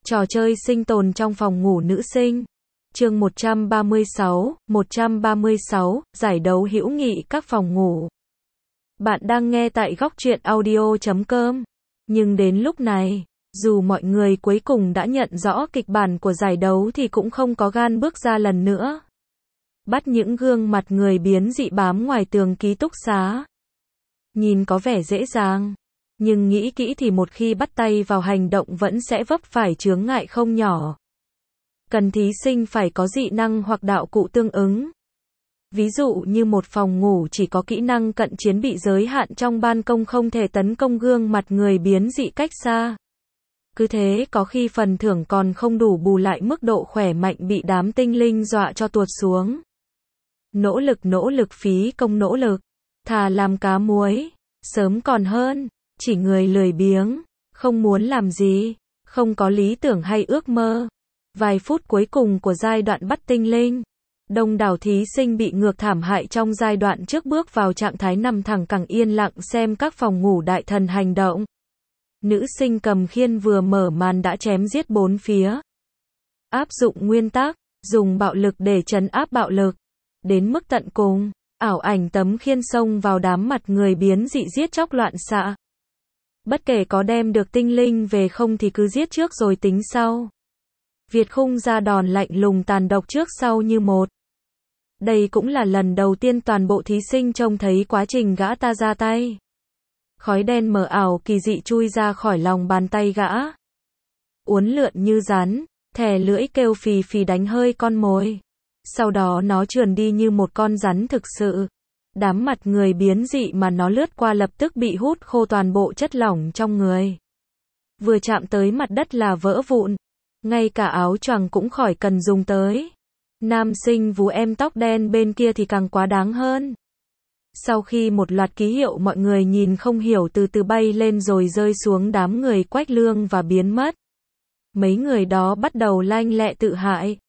Trò chơi sinh tồn trong phòng ngủ nữ sinh. Chương 136, giải đấu hữu nghị các phòng ngủ. Bạn đang nghe tại góc truyện audio.com. Nhưng đến lúc này, dù mọi người cuối cùng đã nhận rõ kịch bản của giải đấu thì cũng không có gan bước ra lần nữa. Bắt những gương mặt người biến dị bám ngoài tường ký túc xá. Nhìn có vẻ dễ dàng, nhưng nghĩ kỹ thì một khi bắt tay vào hành động vẫn sẽ vấp phải chướng ngại không nhỏ. Cần thí sinh phải có dị năng hoặc đạo cụ tương ứng. Ví dụ như một phòng ngủ chỉ có kỹ năng cận chiến bị giới hạn trong ban công không thể tấn công gương mặt người biến dị cách xa. Cứ thế có khi phần thưởng còn không đủ bù lại mức độ khỏe mạnh bị đám tinh linh dọa cho tuột xuống. Nỗ lực phí công nỗ lực. Thà làm cá muối, sớm còn hơn. Chỉ người lười biếng, không muốn làm gì, không có lý tưởng hay ước mơ. Vài phút cuối cùng của giai đoạn bắt tinh linh, đông đảo thí sinh bị ngược thảm hại trong giai đoạn trước bước vào trạng thái nằm thẳng cẳng yên lặng xem các phòng ngủ đại thần hành động. Nữ sinh cầm khiên vừa mở màn đã chém giết bốn phía. Áp dụng nguyên tắc, dùng bạo lực để trấn áp bạo lực. Đến mức tận cùng, ảo ảnh tấm khiên xông vào đám mặt người biến dị giết chóc loạn xạ. Bất kể có đem được tinh linh về không thì cứ giết trước rồi tính sau. Việt Khung ra đòn lạnh lùng tàn độc trước sau như một. Đây cũng là lần đầu tiên toàn bộ thí sinh trông thấy quá trình gã ta ra tay. Khói đen mờ ảo kỳ dị chui ra khỏi lòng bàn tay gã. Uốn lượn như rắn, thè lưỡi kêu phì phì đánh hơi con mồi. Sau đó nó trườn đi như một con rắn thực sự. Đám mặt người biến dị mà nó lướt qua lập tức bị hút khô toàn bộ chất lỏng trong người. Vừa chạm tới mặt đất là vỡ vụn. Ngay cả áo choàng cũng khỏi cần dùng tới. Nam sinh vú em tóc đen bên kia thì càng quá đáng hơn. Sau khi một loạt ký hiệu mọi người nhìn không hiểu từ từ bay lên rồi rơi xuống đám người Quách Lương và biến mất. Mấy người đó bắt đầu lanh lẹ tự hại.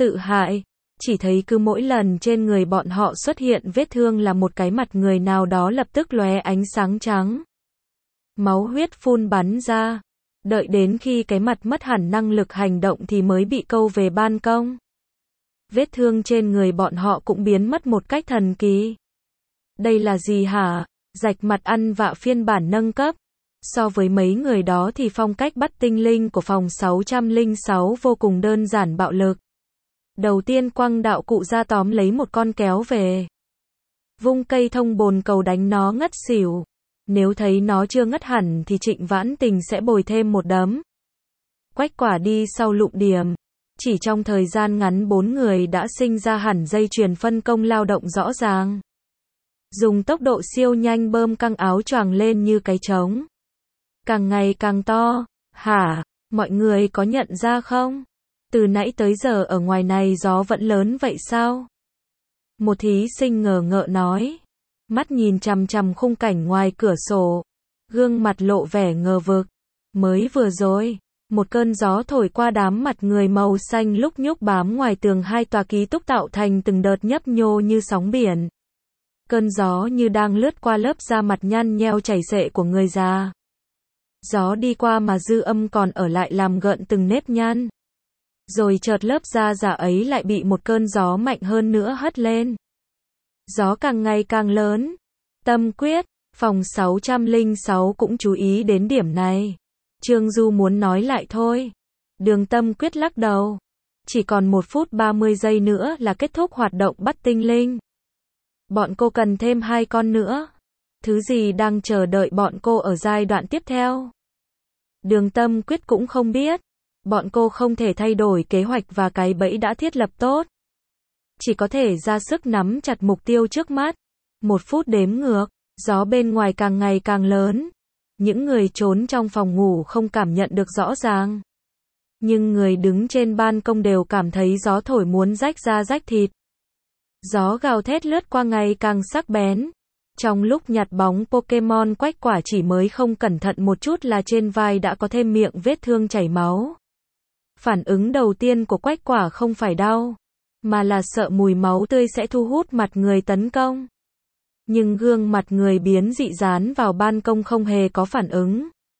Chỉ thấy cứ mỗi lần trên người bọn họ xuất hiện vết thương là một cái mặt người nào đó lập tức lóe ánh sáng trắng. Máu huyết phun bắn ra. Đợi đến khi cái mặt mất hẳn năng lực hành động thì mới bị câu về ban công. Vết thương trên người bọn họ cũng biến mất một cách thần kỳ. Đây là gì hả? Rạch mặt ăn vạ phiên bản nâng cấp. So với mấy người đó thì phong cách bắt tinh linh của phòng 606 vô cùng đơn giản bạo lực. Đầu tiên quăng đạo cụ ra tóm lấy một con kéo về. Vung cây thông bồn cầu đánh nó ngất xỉu. Nếu thấy nó chưa ngất hẳn thì Trịnh Vãn Tình sẽ bồi thêm một đấm. Quách Quả đi sau lụng điểm. Chỉ trong thời gian ngắn 4 người đã sinh ra hẳn dây chuyền phân công lao động rõ ràng. Dùng tốc độ siêu nhanh bơm căng áo choàng lên như cái trống. Càng ngày càng to. Hả? Mọi người có nhận ra không? Từ nãy tới giờ ở ngoài này gió vẫn lớn vậy sao? Một thí sinh ngờ ngợ nói. Mắt nhìn chằm chằm khung cảnh ngoài cửa sổ. Gương mặt lộ vẻ ngờ vực. Mới vừa rồi, một cơn gió thổi qua đám mặt người màu xanh lúc nhúc bám ngoài tường hai tòa ký túc tạo thành từng đợt nhấp nhô như sóng biển. Cơn gió như đang lướt qua lớp da mặt nhăn nheo chảy xệ của người già. Gió đi qua mà dư âm còn ở lại làm gợn từng nếp nhăn. Rồi chợt lớp da giả ấy lại bị một cơn gió mạnh hơn nữa hất lên. Gió càng ngày càng lớn. Tâm Quyết, phòng 606 cũng chú ý đến điểm này. Trương Du muốn nói lại thôi. Đường Tâm Quyết lắc đầu. Chỉ còn 1 phút 30 giây nữa là kết thúc hoạt động bắt tinh linh. Bọn cô cần thêm 2 con nữa. Thứ gì đang chờ đợi bọn cô ở giai đoạn tiếp theo? Đường Tâm Quyết cũng không biết. Bọn cô không thể thay đổi kế hoạch và cái bẫy đã thiết lập tốt. Chỉ có thể ra sức nắm chặt mục tiêu trước mắt. 1 phút đếm ngược, gió bên ngoài càng ngày càng lớn. Những người trốn trong phòng ngủ không cảm nhận được rõ ràng. Nhưng người đứng trên ban công đều cảm thấy gió thổi muốn rách da rách thịt. Gió gào thét lướt qua ngày càng sắc bén. Trong lúc nhặt bóng Pokemon Quách Quả chỉ mới không cẩn thận một chút là trên vai đã có thêm miệng vết thương chảy máu. Phản ứng đầu tiên của Quách Quả không phải đau, mà là sợ mùi máu tươi sẽ thu hút mặt người tấn công. Nhưng gương mặt người biến dị dán vào ban công không hề có phản ứng.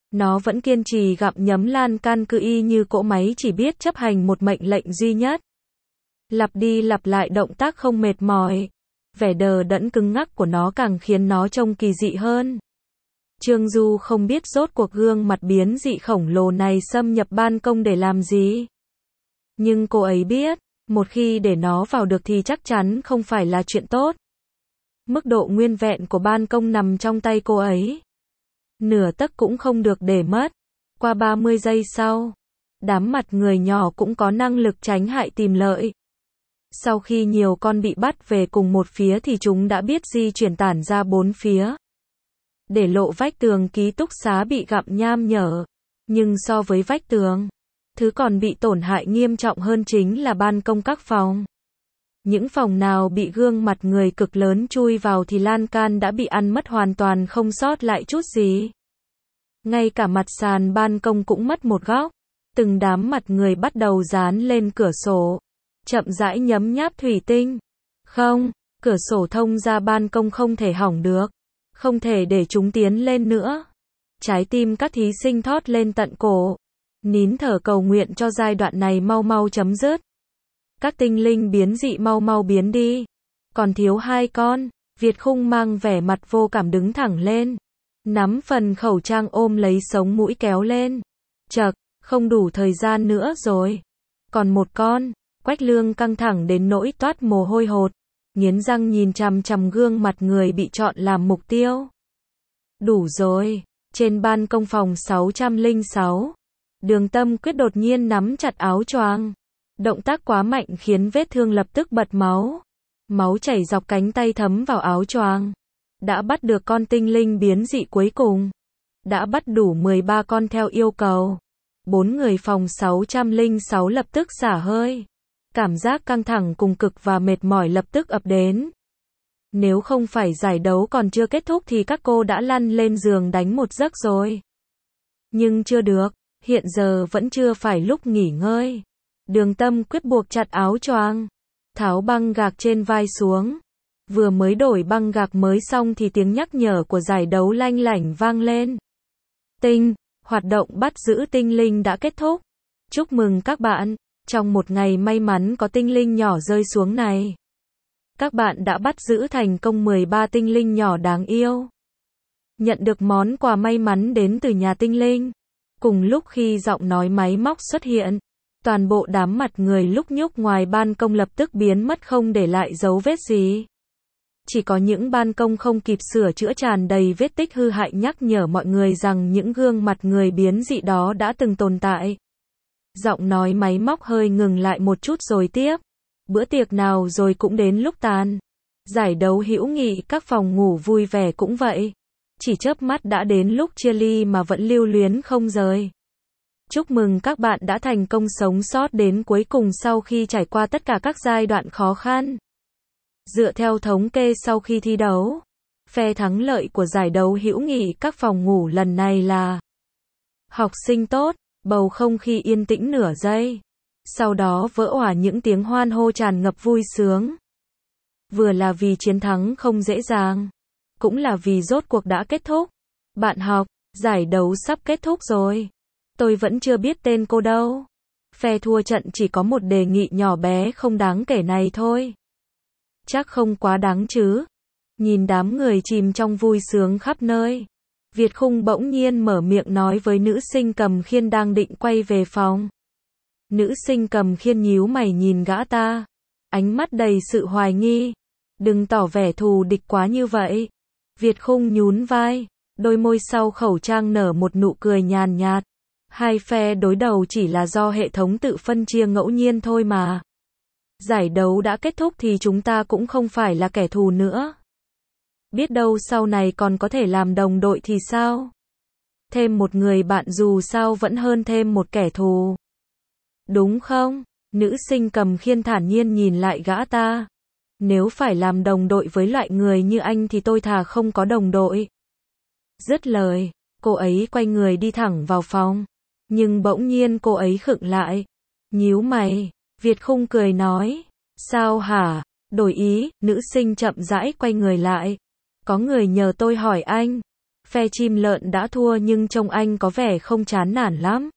Nó vẫn kiên trì gặm nhấm lan can cứ y như cỗ máy chỉ biết chấp hành một mệnh lệnh duy nhất. Lặp đi lặp lại động tác không mệt mỏi. Vẻ đờ đẫn cứng ngắc của nó càng khiến nó trông kỳ dị hơn. Trương Du không biết rốt cuộc gương mặt biến dị khổng lồ này xâm nhập ban công để làm gì. Nhưng cô ấy biết, một khi để nó vào được thì chắc chắn không phải là chuyện tốt. Mức độ nguyên vẹn của ban công nằm trong tay cô ấy. Nửa tấc cũng không được để mất. Qua 30 giây sau, đám mặt người nhỏ cũng có năng lực tránh hại tìm lợi. Sau khi nhiều con bị bắt về cùng một phía thì chúng đã biết di chuyển tản ra bốn phía. Để lộ vách tường ký túc xá bị gặm nham nhở. Nhưng so với vách tường, thứ còn bị tổn hại nghiêm trọng hơn chính là ban công các phòng. Những phòng nào bị gương mặt người cực lớn chui vào thì lan can đã bị ăn mất hoàn toàn không sót lại chút gì. Ngay cả mặt sàn ban công cũng mất một góc. Từng đám mặt người bắt đầu dán lên cửa sổ. Chậm rãi nhấm nháp thủy tinh. Không, cửa sổ thông ra ban công không thể hỏng được. Không thể để chúng tiến lên nữa. Trái tim các thí sinh thót lên tận cổ. Nín thở cầu nguyện cho giai đoạn này mau mau chấm dứt. Các tinh linh biến dị mau mau biến đi. Còn thiếu 2 con. Việt Khung mang vẻ mặt vô cảm đứng thẳng lên. Nắm phần khẩu trang ôm lấy sống mũi kéo lên. Chậc, không đủ thời gian nữa rồi. Còn 1 con. Quách Lương căng thẳng đến nỗi toát mồ hôi hột. Nghiến răng nhìn chằm chằm gương mặt người bị chọn làm mục tiêu. Đủ rồi. Trên ban công phòng 606. Đường Tâm Quyết đột nhiên nắm chặt áo choàng. Động tác quá mạnh khiến vết thương lập tức bật máu. Máu chảy dọc cánh tay thấm vào áo choàng. Đã bắt được con tinh linh biến dị cuối cùng. Đã bắt đủ 13 con theo yêu cầu. 4 người phòng 606 lập tức xả hơi. Cảm giác căng thẳng cùng cực và mệt mỏi lập tức ập đến. Nếu không phải giải đấu còn chưa kết thúc thì các cô đã lăn lên giường đánh một giấc rồi. Nhưng chưa được, hiện giờ vẫn chưa phải lúc nghỉ ngơi. Đường Tâm Quyết buộc chặt áo choàng, tháo băng gạc trên vai xuống. Vừa mới đổi băng gạc mới xong thì tiếng nhắc nhở của giải đấu lanh lảnh vang lên. Hoạt động bắt giữ tinh linh đã kết thúc. Chúc mừng các bạn, trong một ngày may mắn có tinh linh nhỏ rơi xuống này. Các bạn đã bắt giữ thành công 13 tinh linh nhỏ đáng yêu. Nhận được món quà may mắn đến từ nhà tinh linh. Cùng lúc khi giọng nói máy móc xuất hiện, toàn bộ đám mặt người lúc nhúc ngoài ban công lập tức biến mất không để lại dấu vết gì. Chỉ có những ban công không kịp sửa chữa tràn đầy vết tích hư hại nhắc nhở mọi người rằng những gương mặt người biến dị đó đã từng tồn tại. Giọng nói máy móc hơi ngừng lại một chút rồi tiếp. Bữa tiệc nào rồi cũng đến lúc tàn. Giải đấu hữu nghị các phòng ngủ vui vẻ cũng vậy. Chỉ chớp mắt đã đến lúc chia ly mà vẫn lưu luyến không rời. Chúc mừng các bạn đã thành công sống sót đến cuối cùng sau khi trải qua tất cả các giai đoạn khó khăn. Dựa theo thống kê sau khi thi đấu, phe thắng lợi của giải đấu hữu nghị các phòng ngủ lần này là học sinh tốt. Bầu không khí yên tĩnh nửa giây. Sau đó vỡ òa những tiếng hoan hô tràn ngập vui sướng. Vừa là vì chiến thắng không dễ dàng, cũng là vì rốt cuộc đã kết thúc. Bạn học, giải đấu sắp kết thúc rồi. Tôi vẫn chưa biết tên cô đâu. Phe thua trận chỉ có một đề nghị nhỏ bé không đáng kể này thôi. Chắc không quá đáng chứ. Nhìn đám người chìm trong vui sướng khắp nơi. Việt Khung bỗng nhiên mở miệng nói với nữ sinh cầm khiên đang định quay về phòng. Nữ sinh cầm khiên nhíu mày nhìn gã ta. Ánh mắt đầy sự hoài nghi. Đừng tỏ vẻ thù địch quá như vậy. Việt Khung nhún vai. Đôi môi sau khẩu trang nở một nụ cười nhàn nhạt. Hai phe đối đầu chỉ là do hệ thống tự phân chia ngẫu nhiên thôi mà. Giải đấu đã kết thúc thì chúng ta cũng không phải là kẻ thù nữa. Biết đâu sau này còn có thể làm đồng đội thì sao? Thêm một người bạn dù sao vẫn hơn thêm một kẻ thù. Đúng không? Nữ sinh cầm khiên thản nhiên nhìn lại gã ta. Nếu phải làm đồng đội với loại người như anh thì tôi thà không có đồng đội. Dứt lời, cô ấy quay người đi thẳng vào phòng. Nhưng bỗng nhiên cô ấy khựng lại. Nhíu mày, Việt Khung cười nói. Sao hả? Đổi ý, nữ sinh chậm rãi quay người lại. Có người nhờ tôi hỏi anh. Phe chim lợn đã thua nhưng trông anh có vẻ không chán nản lắm.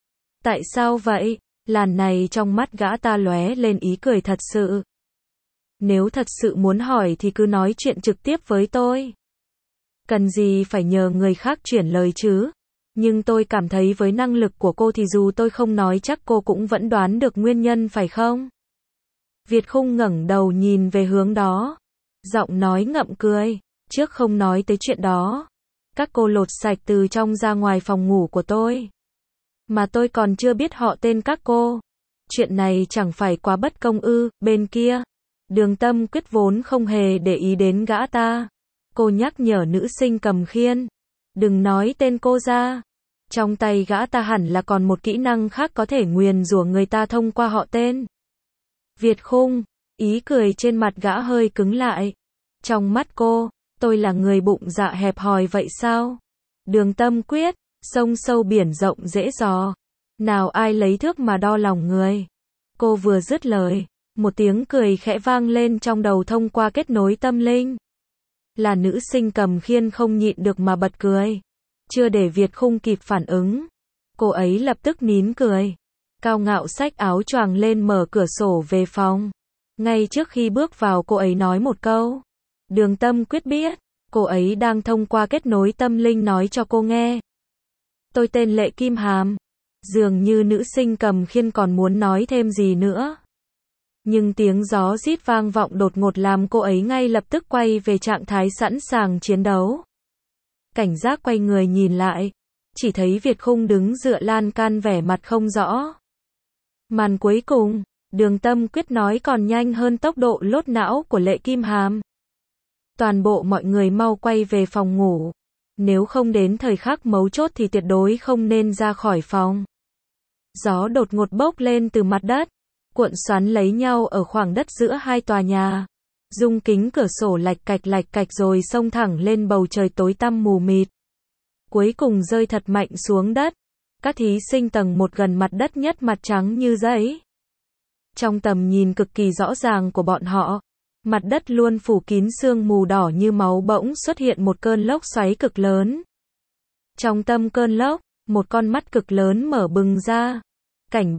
Tại sao vậy? Làn này trong mắt gã ta lóe lên ý cười thật sự. Nếu thật sự muốn hỏi thì cứ nói chuyện trực tiếp với tôi. Cần gì phải nhờ người khác chuyển lời chứ? Nhưng tôi cảm thấy với năng lực của cô thì dù tôi không nói chắc cô cũng vẫn đoán được nguyên nhân phải không? Việt Khung ngẩng đầu nhìn về hướng đó. Giọng nói ngậm cười. Trước không nói tới chuyện đó. Các cô lột sạch từ trong ra ngoài phòng ngủ của tôi. Mà tôi còn chưa biết họ tên các cô. Chuyện này chẳng phải quá bất công ư? Bên kia, Đường Tâm Quyết vốn không hề để ý đến gã ta. Cô nhắc nhở nữ sinh cầm khiên. Đừng nói tên cô ra. Trong tay gã ta hẳn là còn một kỹ năng khác có thể nguyền rủa người ta thông qua họ tên. Việt Khung, ý cười trên mặt gã hơi cứng lại. Trong mắt cô, tôi là người bụng dạ hẹp hòi vậy sao? Đường Tâm Quyết, sông sâu biển rộng dễ dò. Nào ai lấy thước mà đo lòng người. Cô vừa dứt lời, một tiếng cười khẽ vang lên trong đầu thông qua kết nối tâm linh. Là nữ sinh cầm khiên không nhịn được mà bật cười. Chưa để Việt Khung kịp phản ứng, cô ấy lập tức nín cười. Cao ngạo xách áo choàng lên mở cửa sổ về phòng. Ngay trước khi bước vào cô ấy nói một câu. Đường Tâm Quyết biết, cô ấy đang thông qua kết nối tâm linh nói cho cô nghe. Tôi tên Lệ Kim Hàm. Dường như nữ sinh cầm khiên còn muốn nói thêm gì nữa. Nhưng tiếng gió rít vang vọng đột ngột làm cô ấy ngay lập tức quay về trạng thái sẵn sàng chiến đấu. Cảnh giác quay người nhìn lại, chỉ thấy Việt Khung đứng dựa lan can vẻ mặt không rõ. Màn cuối cùng, Đường Tâm Quyết nói còn nhanh hơn tốc độ lốt não của Lệ Kim Hàm. Toàn bộ mọi người mau quay về phòng ngủ. Nếu không đến thời khắc mấu chốt thì tuyệt đối không nên ra khỏi phòng. Gió đột ngột bốc lên từ mặt đất, cuộn xoắn lấy nhau ở khoảng đất giữa hai tòa nhà. Dung kính cửa sổ lạch cạch rồi xông thẳng lên bầu trời tối tăm mù mịt. Cuối cùng rơi thật mạnh xuống đất. Các thí sinh tầng 1 gần mặt đất nhất mặt trắng như giấy. Trong tầm nhìn cực kỳ rõ ràng của bọn họ, mặt đất luôn phủ kín sương mù đỏ như máu bỗng xuất hiện một cơn lốc xoáy cực lớn. Trong tâm cơn lốc, một con mắt cực lớn mở bừng ra. Cảnh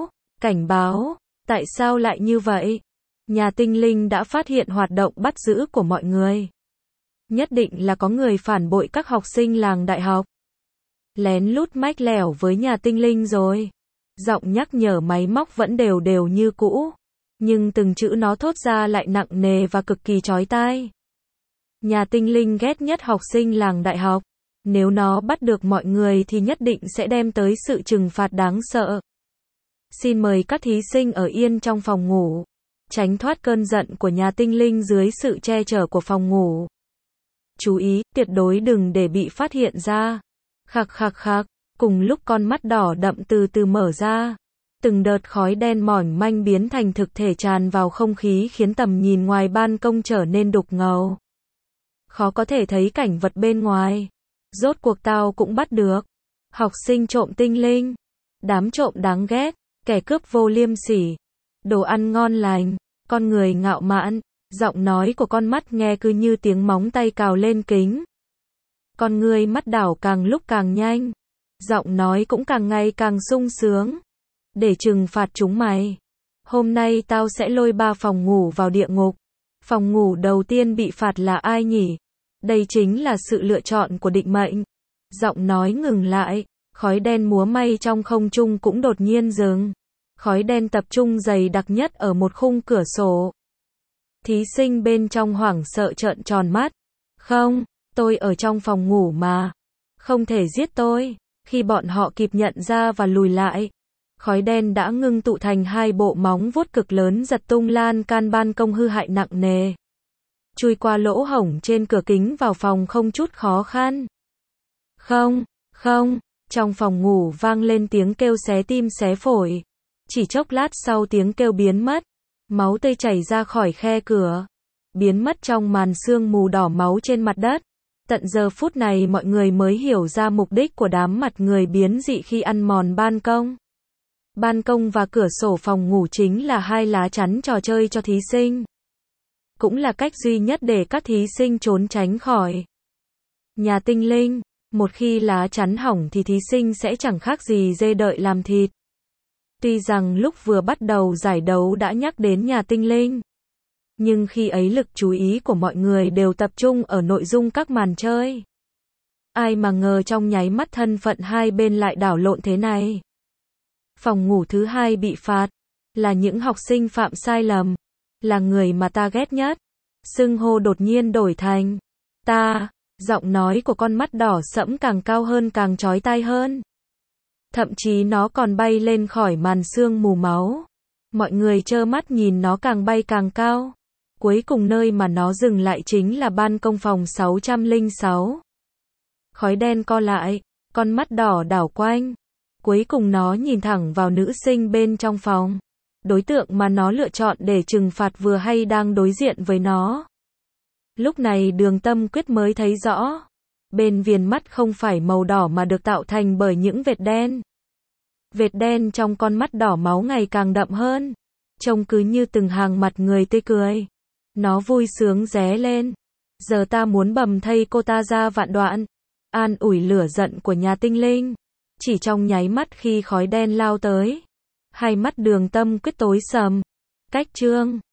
báo, tại sao lại như vậy? Nhà tinh linh đã phát hiện hoạt động bắt giữ của mọi người. Nhất định là có người phản bội các học sinh làng đại học. Lén lút mách lẻo với nhà tinh linh rồi. Giọng nhắc nhở máy móc vẫn đều như cũ. Nhưng từng chữ nó thốt ra lại nặng nề và cực kỳ chói tai. Nhà tinh linh ghét nhất học sinh làng đại học. Nếu nó bắt được mọi người thì nhất định sẽ đem tới sự trừng phạt đáng sợ. Xin mời các thí sinh ở yên trong phòng ngủ. Tránh thoát cơn giận của nhà tinh linh dưới sự che chở của phòng ngủ. Chú ý, tuyệt đối đừng để bị phát hiện ra. Khạc. Cùng lúc con mắt đỏ đậm từ từ mở ra. Từng đợt khói đen mỏng manh biến thành thực thể tràn vào không khí khiến tầm nhìn ngoài ban công trở nên đục ngầu. Khó có thể thấy cảnh vật bên ngoài. Rốt cuộc tao cũng bắt được. Học sinh trộm tinh linh. Đám trộm đáng ghét. Kẻ cướp vô liêm sỉ. Đồ ăn ngon lành. Con người ngạo mạn. Giọng nói của con mắt nghe cứ như tiếng móng tay cào lên kính. Con người mắt đảo càng lúc càng nhanh. Giọng nói cũng càng ngày càng sung sướng. Để trừng phạt chúng mày. Hôm nay tao sẽ lôi 3 phòng ngủ vào địa ngục. Phòng ngủ đầu tiên bị phạt là ai nhỉ? Đây chính là sự lựa chọn của định mệnh. Giọng nói ngừng lại. Khói đen múa may trong không trung cũng đột nhiên dừng. Khói đen tập trung dày đặc nhất ở một khung cửa sổ. Thí sinh bên trong hoảng sợ trợn tròn mắt. Không, tôi ở trong phòng ngủ mà. Không thể giết tôi. Khi bọn họ kịp nhận ra và lùi lại, khói đen đã ngưng tụ thành 2 bộ móng vuốt cực lớn giật tung lan can ban công hư hại nặng nề. Chui qua lỗ hổng trên cửa kính vào phòng không chút khó khăn. Không, trong phòng ngủ vang lên tiếng kêu xé tim xé phổi. Chỉ chốc lát sau tiếng kêu biến mất. Máu tươi chảy ra khỏi khe cửa. Biến mất trong màn sương mù đỏ máu trên mặt đất. Tận giờ phút này mọi người mới hiểu ra mục đích của đám mặt người biến dị khi ăn mòn ban công. Ban công và cửa sổ phòng ngủ chính là 2 lá chắn trò chơi cho thí sinh. Cũng là cách duy nhất để các thí sinh trốn tránh khỏi Nhà tinh linh, một khi lá chắn hỏng thì thí sinh sẽ chẳng khác gì dê đợi làm thịt. Tuy rằng lúc vừa bắt đầu giải đấu đã nhắc đến nhà tinh linh, nhưng khi ấy lực chú ý của mọi người đều tập trung ở nội dung các màn chơi. Ai mà ngờ trong nháy mắt thân phận hai bên lại đảo lộn thế này. Phòng ngủ thứ hai bị phạt, là những học sinh phạm sai lầm, là người mà ta ghét nhất. Xưng hô đột nhiên đổi thành ta, giọng nói của con mắt đỏ sẫm càng cao hơn càng chói tai hơn. Thậm chí nó còn bay lên khỏi màn sương mù máu. Mọi người trơ mắt nhìn nó càng bay càng cao. Cuối cùng nơi mà nó dừng lại chính là ban công phòng 606. Khói đen co lại, con mắt đỏ đảo quanh. Cuối cùng nó nhìn thẳng vào nữ sinh bên trong phòng. Đối tượng mà nó lựa chọn để trừng phạt vừa hay đang đối diện với nó. Lúc này Đường Tâm Quyết mới thấy rõ. Bên viền mắt không phải màu đỏ mà được tạo thành bởi những vệt đen. Vệt đen trong con mắt đỏ máu ngày càng đậm hơn. Trông cứ như từng hàng mặt người tươi cười. Nó vui sướng ré lên. Giờ ta muốn bầm thây cô ta ra vạn đoạn. An ủi lửa giận của nhà tinh linh. Chỉ trong nháy mắt khi khói đen lao tới. Hai mắt Đường Tâm Quyết tối sầm. Cách chương